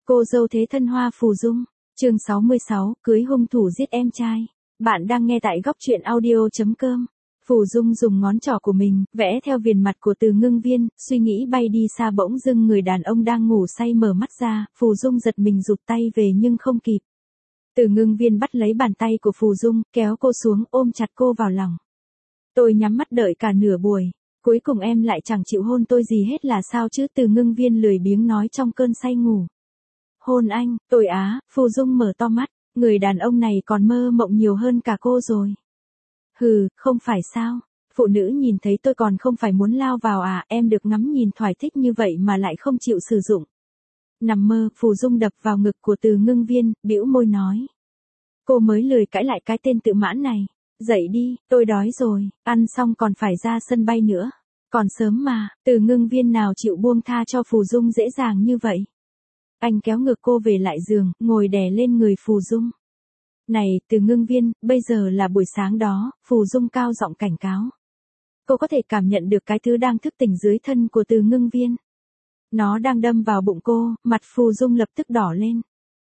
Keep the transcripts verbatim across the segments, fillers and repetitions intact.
Cô dâu thế thân Hoa Phù Dung, chương sáu mươi sáu, cưới hung thủ giết em trai. Bạn đang nghe tại góc truyện audio.com. Phù Dung dùng ngón trỏ của mình, vẽ theo viền mặt của Từ Ngưng Viên, suy nghĩ bay đi xa bỗng dưng người đàn ông đang ngủ say mở mắt ra, Phù Dung giật mình rụt tay về nhưng không kịp. Từ Ngưng Viên bắt lấy bàn tay của Phù Dung, kéo cô xuống, ôm chặt cô vào lòng. Tôi nhắm mắt đợi cả nửa buổi, cuối cùng em lại chẳng chịu hôn tôi gì hết là sao chứ? Từ Ngưng Viên lười biếng nói trong cơn say ngủ. Hôn anh, tôi á, Phù Dung mở to mắt, người đàn ông này còn mơ mộng nhiều hơn cả cô rồi. Hừ, không phải sao, phụ nữ nhìn thấy tôi còn không phải muốn lao vào à, em được ngắm nhìn thoải thích như vậy mà lại không chịu sử dụng. Nằm mơ, Phù Dung đập vào ngực của Từ Ngưng Viên, bĩu môi nói. Cô mới lười cãi lại cái tên tự mãn này. Dậy đi, tôi đói rồi, ăn xong còn phải ra sân bay nữa. Còn sớm mà, Từ Ngưng Viên nào chịu buông tha cho Phù Dung dễ dàng như vậy. Anh kéo ngược cô về lại giường, ngồi đè lên người Phù Dung. Này, Từ Ngưng Viên, bây giờ là buổi sáng đó, Phù Dung cao giọng cảnh cáo. Cô có thể cảm nhận được cái thứ đang thức tỉnh dưới thân của Từ Ngưng Viên. Nó đang đâm vào bụng cô, mặt Phù Dung lập tức đỏ lên.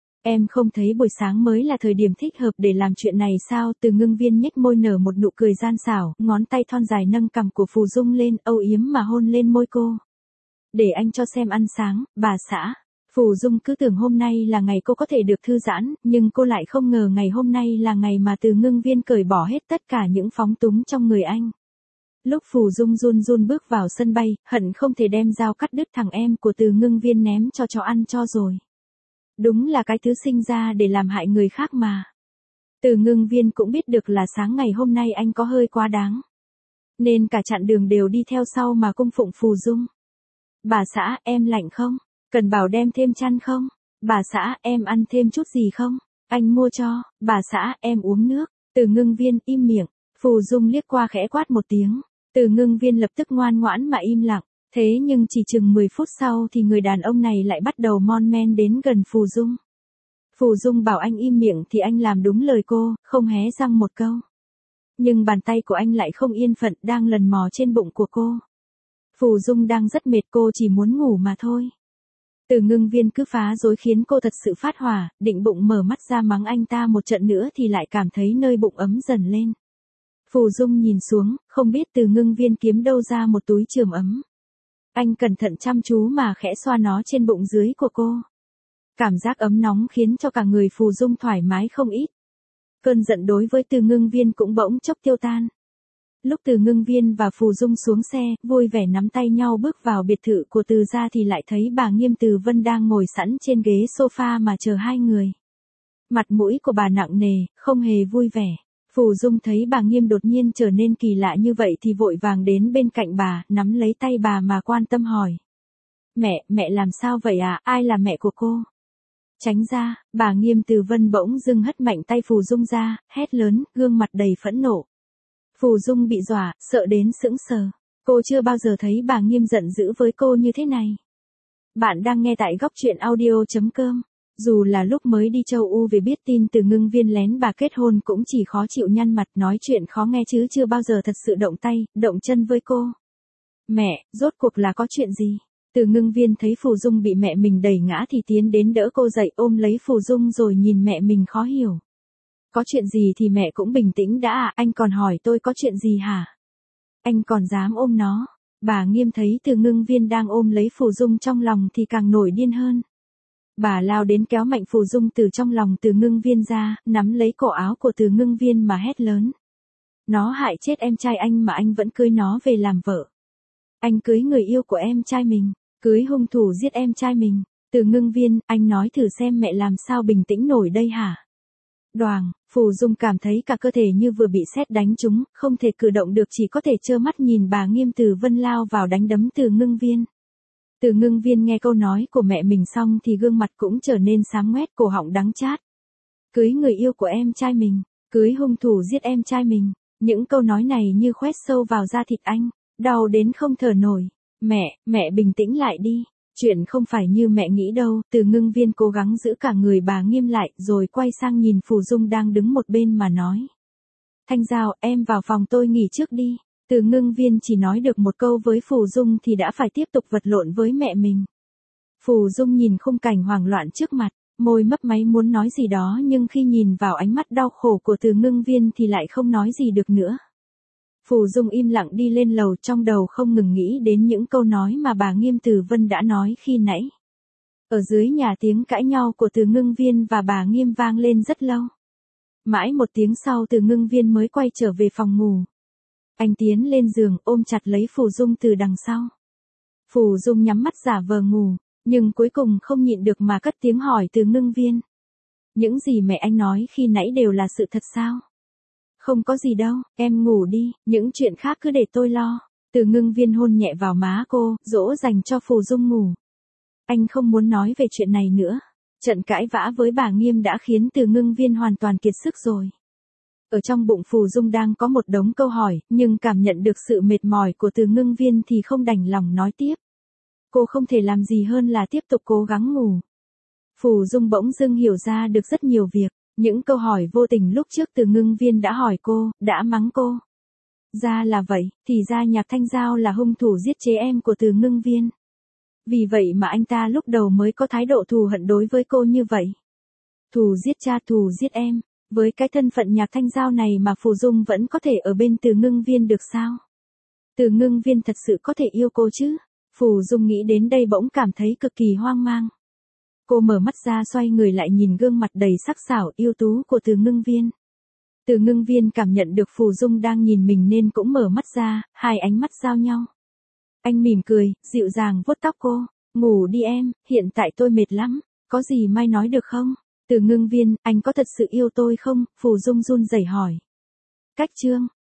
Em không thấy buổi sáng mới là thời điểm thích hợp để làm chuyện này sao? Từ Ngưng Viên nhếch môi nở một nụ cười gian xảo, ngón tay thon dài nâng cằm của Phù Dung lên, âu yếm mà hôn lên môi cô. Để anh cho xem ăn sáng, bà xã. Phù Dung cứ tưởng hôm nay là ngày cô có thể được thư giãn, nhưng cô lại không ngờ ngày hôm nay là ngày mà Từ Ngưng Viên cởi bỏ hết tất cả những phóng túng trong người anh. Lúc Phù Dung run run bước vào sân bay, hận không thể đem dao cắt đứt thằng em của Từ Ngưng Viên ném cho chó ăn cho rồi. Đúng là cái thứ sinh ra để làm hại người khác mà. Từ Ngưng Viên cũng biết được là sáng ngày hôm nay anh có hơi quá đáng. Nên cả chặng đường đều đi theo sau mà cung phụng Phù Dung. Bà xã, em lạnh không? Cần bảo đem thêm chăn không? Bà xã, em ăn thêm chút gì không? Anh mua cho. Bà xã, em uống nước. Từ Ngưng Viên, im miệng. Phù Dung liếc qua khẽ quát một tiếng. Từ Ngưng Viên lập tức ngoan ngoãn mà im lặng. Thế nhưng chỉ chừng mười phút sau thì người đàn ông này lại bắt đầu mon men đến gần Phù Dung. Phù Dung bảo anh im miệng thì anh làm đúng lời cô, không hé răng một câu. Nhưng bàn tay của anh lại không yên phận, đang lần mò trên bụng của cô. Phù Dung đang rất mệt, cô chỉ muốn ngủ mà thôi. Từ Ngưng Viên cứ phá rối khiến cô thật sự phát hỏa, định bụng mở mắt ra mắng anh ta một trận nữa thì lại cảm thấy nơi bụng ấm dần lên. Phù Dung nhìn xuống, không biết Từ Ngưng Viên kiếm đâu ra một túi chườm ấm. Anh cẩn thận chăm chú mà khẽ xoa nó trên bụng dưới của cô. Cảm giác ấm nóng khiến cho cả người Phù Dung thoải mái không ít. Cơn giận đối với Từ Ngưng Viên cũng bỗng chốc tiêu tan. Lúc Từ Ngưng Viên và Phù Dung xuống xe, vui vẻ nắm tay nhau bước vào biệt thự của Từ gia thì lại thấy bà Nghiêm Từ Vân đang ngồi sẵn trên ghế sofa mà chờ hai người. Mặt mũi của bà nặng nề, không hề vui vẻ. Phù Dung thấy bà Nghiêm đột nhiên trở nên kỳ lạ như vậy thì vội vàng đến bên cạnh bà, nắm lấy tay bà mà quan tâm hỏi. Mẹ, mẹ làm sao vậy à, ai là mẹ của cô? Tránh ra, bà Nghiêm Từ Vân bỗng dưng hất mạnh tay Phù Dung ra, hét lớn, gương mặt đầy phẫn nộ. Phù Dung bị dọa, sợ đến sững sờ. Cô chưa bao giờ thấy bà Nghiêm giận dữ với cô như thế này. Bạn đang nghe tại góc truyện audio.com. Dù là lúc mới đi châu U về biết tin Từ Ngưng Viên lén bà kết hôn cũng chỉ khó chịu nhăn mặt nói chuyện khó nghe chứ chưa bao giờ thật sự động tay, động chân với cô. Mẹ, rốt cuộc là có chuyện gì? Từ Ngưng Viên thấy Phù Dung bị mẹ mình đẩy ngã thì tiến đến đỡ cô dậy ôm lấy Phù Dung rồi nhìn mẹ mình khó hiểu. Có chuyện gì thì mẹ cũng bình tĩnh đã à, anh còn hỏi tôi có chuyện gì hả? Anh còn dám ôm nó. Bà Nghiêm thấy Từ Ngưng Viên đang ôm lấy Phù Dung trong lòng thì càng nổi điên hơn. Bà lao đến kéo mạnh Phù Dung từ trong lòng Từ Ngưng Viên ra, nắm lấy cổ áo của Từ Ngưng Viên mà hét lớn. Nó hại chết em trai anh mà anh vẫn cưới nó về làm vợ. Anh cưới người yêu của em trai mình, cưới hung thủ giết em trai mình. Từ Ngưng Viên, anh nói thử xem mẹ làm sao bình tĩnh nổi đây hả? Đoàng, Phù Dung cảm thấy cả cơ thể như vừa bị sét đánh trúng, không thể cử động được chỉ có thể trơ mắt nhìn bà Nghiêm Từ Vân lao vào đánh đấm Từ Ngưng Viên. Từ Ngưng Viên nghe câu nói của mẹ mình xong thì gương mặt cũng trở nên xám ngoét, cổ họng đắng chát. Cưới người yêu của em trai mình, cưới hung thủ giết em trai mình, những câu nói này như khoét sâu vào da thịt anh, đau đến không thở nổi. Mẹ, mẹ bình tĩnh lại đi. Chuyện không phải như mẹ nghĩ đâu. Từ Ngưng Viên cố gắng giữ cả người bà Nghiêm lại rồi quay sang nhìn Phù Dung đang đứng một bên mà nói. Thanh Giao, em vào phòng tôi nghỉ trước đi. Từ Ngưng Viên chỉ nói được một câu với Phù Dung thì đã phải tiếp tục vật lộn với mẹ mình. Phù Dung nhìn khung cảnh hoảng loạn trước mặt, môi mấp máy muốn nói gì đó nhưng khi nhìn vào ánh mắt đau khổ của Từ Ngưng Viên thì lại không nói gì được nữa. Phù Dung im lặng đi lên lầu, trong đầu không ngừng nghĩ đến những câu nói mà bà Nghiêm Từ Vân đã nói khi nãy. Ở dưới nhà tiếng cãi nhau của Từ Ngưng Viên và bà Nghiêm vang lên rất lâu. Mãi một tiếng sau Từ Ngưng Viên mới quay trở về phòng ngủ. Anh tiến lên giường ôm chặt lấy Phù Dung từ đằng sau. Phù Dung nhắm mắt giả vờ ngủ, nhưng cuối cùng không nhịn được mà cất tiếng hỏi Từ Ngưng Viên. Những gì mẹ anh nói khi nãy đều là sự thật sao? Không có gì đâu, em ngủ đi, những chuyện khác cứ để tôi lo. Từ Ngưng Viên hôn nhẹ vào má cô, dỗ dành cho Phù Dung ngủ. Anh không muốn nói về chuyện này nữa. Trận cãi vã với bà Nghiêm đã khiến Từ Ngưng Viên hoàn toàn kiệt sức rồi. Ở trong bụng Phù Dung đang có một đống câu hỏi, nhưng cảm nhận được sự mệt mỏi của Từ Ngưng Viên thì không đành lòng nói tiếp. Cô không thể làm gì hơn là tiếp tục cố gắng ngủ. Phù Dung bỗng dưng hiểu ra được rất nhiều việc. Những câu hỏi vô tình lúc trước Từ Ngưng Viên đã hỏi cô, đã mắng cô. Ra là vậy, thì ra Nhạc Thanh Giao là hung thủ giết chế em của Từ Ngưng Viên. Vì vậy mà anh ta lúc đầu mới có thái độ thù hận đối với cô như vậy. Thù giết cha, thù giết em. Với cái thân phận Nhạc Thanh Giao này mà Phù Dung vẫn có thể ở bên Từ Ngưng Viên được sao? Từ Ngưng Viên thật sự có thể yêu cô chứ? Phù Dung nghĩ đến đây bỗng cảm thấy cực kỳ hoang mang. Cô mở mắt ra xoay người lại nhìn gương mặt đầy sắc sảo yêu tú của Từ Ngưng Viên. Từ Ngưng Viên cảm nhận được Phù Dung đang nhìn mình nên cũng mở mắt ra, hai ánh mắt giao nhau. Anh mỉm cười, dịu dàng vuốt tóc cô. Ngủ đi em, hiện tại tôi mệt lắm, có gì mai nói được không? Từ Ngưng Viên, anh có thật sự yêu tôi không? Phù Dung run rẩy hỏi. Cách chương